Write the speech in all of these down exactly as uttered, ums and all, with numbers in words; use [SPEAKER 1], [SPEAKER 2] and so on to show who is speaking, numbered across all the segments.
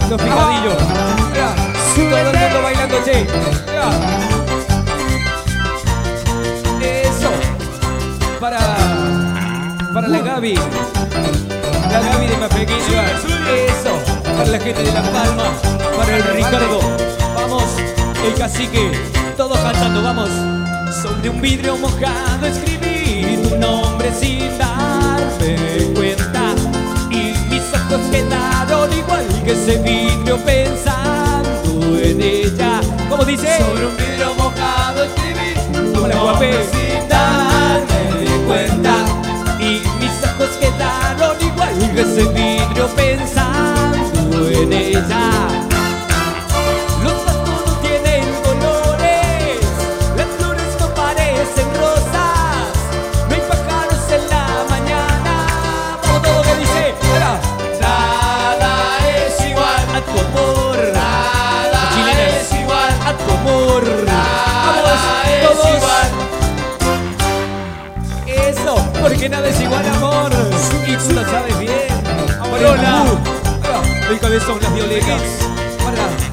[SPEAKER 1] Los picadillos. Mira, todo el mundo bailando, che. Mira. Eso. Para, para la Gaby. La Gaby de Mapequeña. Eso. Para la gente de La Palma. Para el Ricardo. Vamos. El cacique. Todos cantando, vamos. Sobre un vidrio mojado escribí tu nombre sin darme cuenta. Y mis ojos quedaron igual que ese vidrio pensando en ella. ¿Cómo dice?
[SPEAKER 2] Sobre un vidrio mojado escribí tu
[SPEAKER 1] Hola,
[SPEAKER 2] nombre
[SPEAKER 1] guapé.
[SPEAKER 2] sin darme cuenta.
[SPEAKER 1] Y mis ojos quedaron igual que ese vidrio pensando en ella. Los pastos no tienen colores, las flores no parecen rosas, no hay pájaros en la mañana. Vamos todo que dice, mira.
[SPEAKER 2] Nada es igual
[SPEAKER 1] A tu amor,
[SPEAKER 2] Nada
[SPEAKER 1] chilenas.
[SPEAKER 2] es igual
[SPEAKER 1] A tu amor,
[SPEAKER 2] Nada
[SPEAKER 1] vamos
[SPEAKER 2] es
[SPEAKER 1] todos.
[SPEAKER 2] igual.
[SPEAKER 1] Eso, porque nada es igual, amor. Y tú lo sabes bien.
[SPEAKER 2] Amarona.
[SPEAKER 1] Uh, el cabezón, las violetas. Para.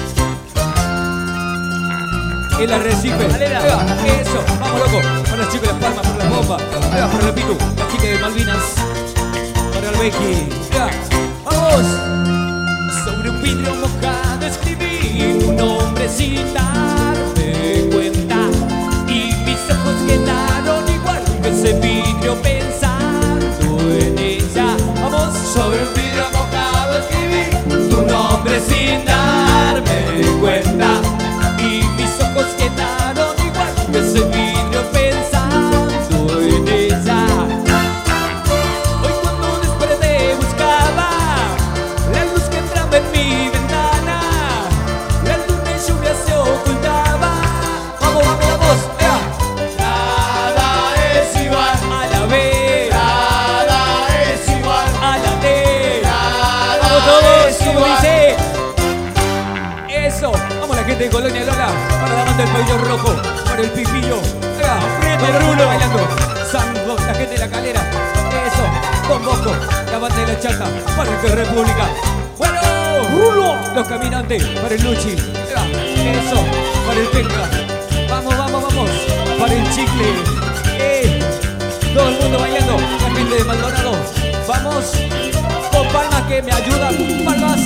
[SPEAKER 1] El arrecife.
[SPEAKER 2] Alera.
[SPEAKER 1] Ea, eso, vamos loco. Para los chicos de Las Palmas, para las bombas. Ea, para el Pitu, la chica de Malvinas. Para el Becky. Ea, vamos. Sobre un vidrio mojado escribí tu nombre sin darme cuenta. Y mis ojos quedaron igual que ese vidrio pensando en ella. Vamos.
[SPEAKER 2] Sobre un vidrio mojado escribí tu nombre sin darme cuenta.
[SPEAKER 1] Y mis ojos quedaron igual que ese vidrio pensando en ella. Hoy cuando desperté buscaba la luz que entraba en mi ventana. La luna en lluvia se ocultaba. Vamos, vamos, vamos. Ea.
[SPEAKER 2] Nada es igual
[SPEAKER 1] A la vez,
[SPEAKER 2] Nada es igual
[SPEAKER 1] a la vez.
[SPEAKER 2] Nada
[SPEAKER 1] Vamos todos,
[SPEAKER 2] es
[SPEAKER 1] como
[SPEAKER 2] igual.
[SPEAKER 1] dice. Eso, vamos la gente de Colonia Lola, para la banda del pabellón rojo, para el pipillo, para Bruno bailando, Sango, la gente de la calera, eso, con Bosco, la banda de la chata, para el que República, bueno, Rulo, los caminantes, para el Luchi, eso, para el Penca, vamos, vamos, vamos, para el Chicle, eh, todo el mundo bailando, la gente de Maldonado, vamos, con palmas que me ayudan, palmas.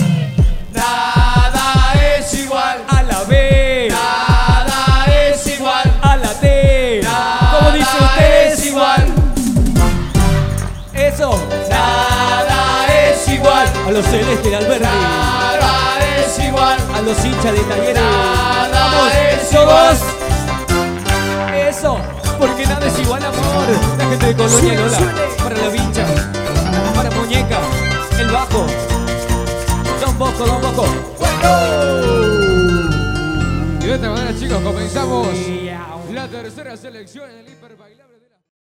[SPEAKER 2] Nada es igual
[SPEAKER 1] A la B,
[SPEAKER 2] Nada es igual
[SPEAKER 1] a la D. ¿Cómo dice
[SPEAKER 2] Nada
[SPEAKER 1] usted?
[SPEAKER 2] es igual
[SPEAKER 1] Eso.
[SPEAKER 2] Nada es igual
[SPEAKER 1] A los celestes de Alberti,
[SPEAKER 2] Nada es igual
[SPEAKER 1] a los hinchas de Talleres.
[SPEAKER 2] Nada
[SPEAKER 1] Vamos,
[SPEAKER 2] es
[SPEAKER 1] todos. Eso, porque nada es igual, amor. La gente de Colonia Lola, para la vincha, para Muñeca, el bajo. Don Bosco, Don Bosco.
[SPEAKER 3] Y de esta manera, chicos, comenzamos la tercera selección en el hiperbailable.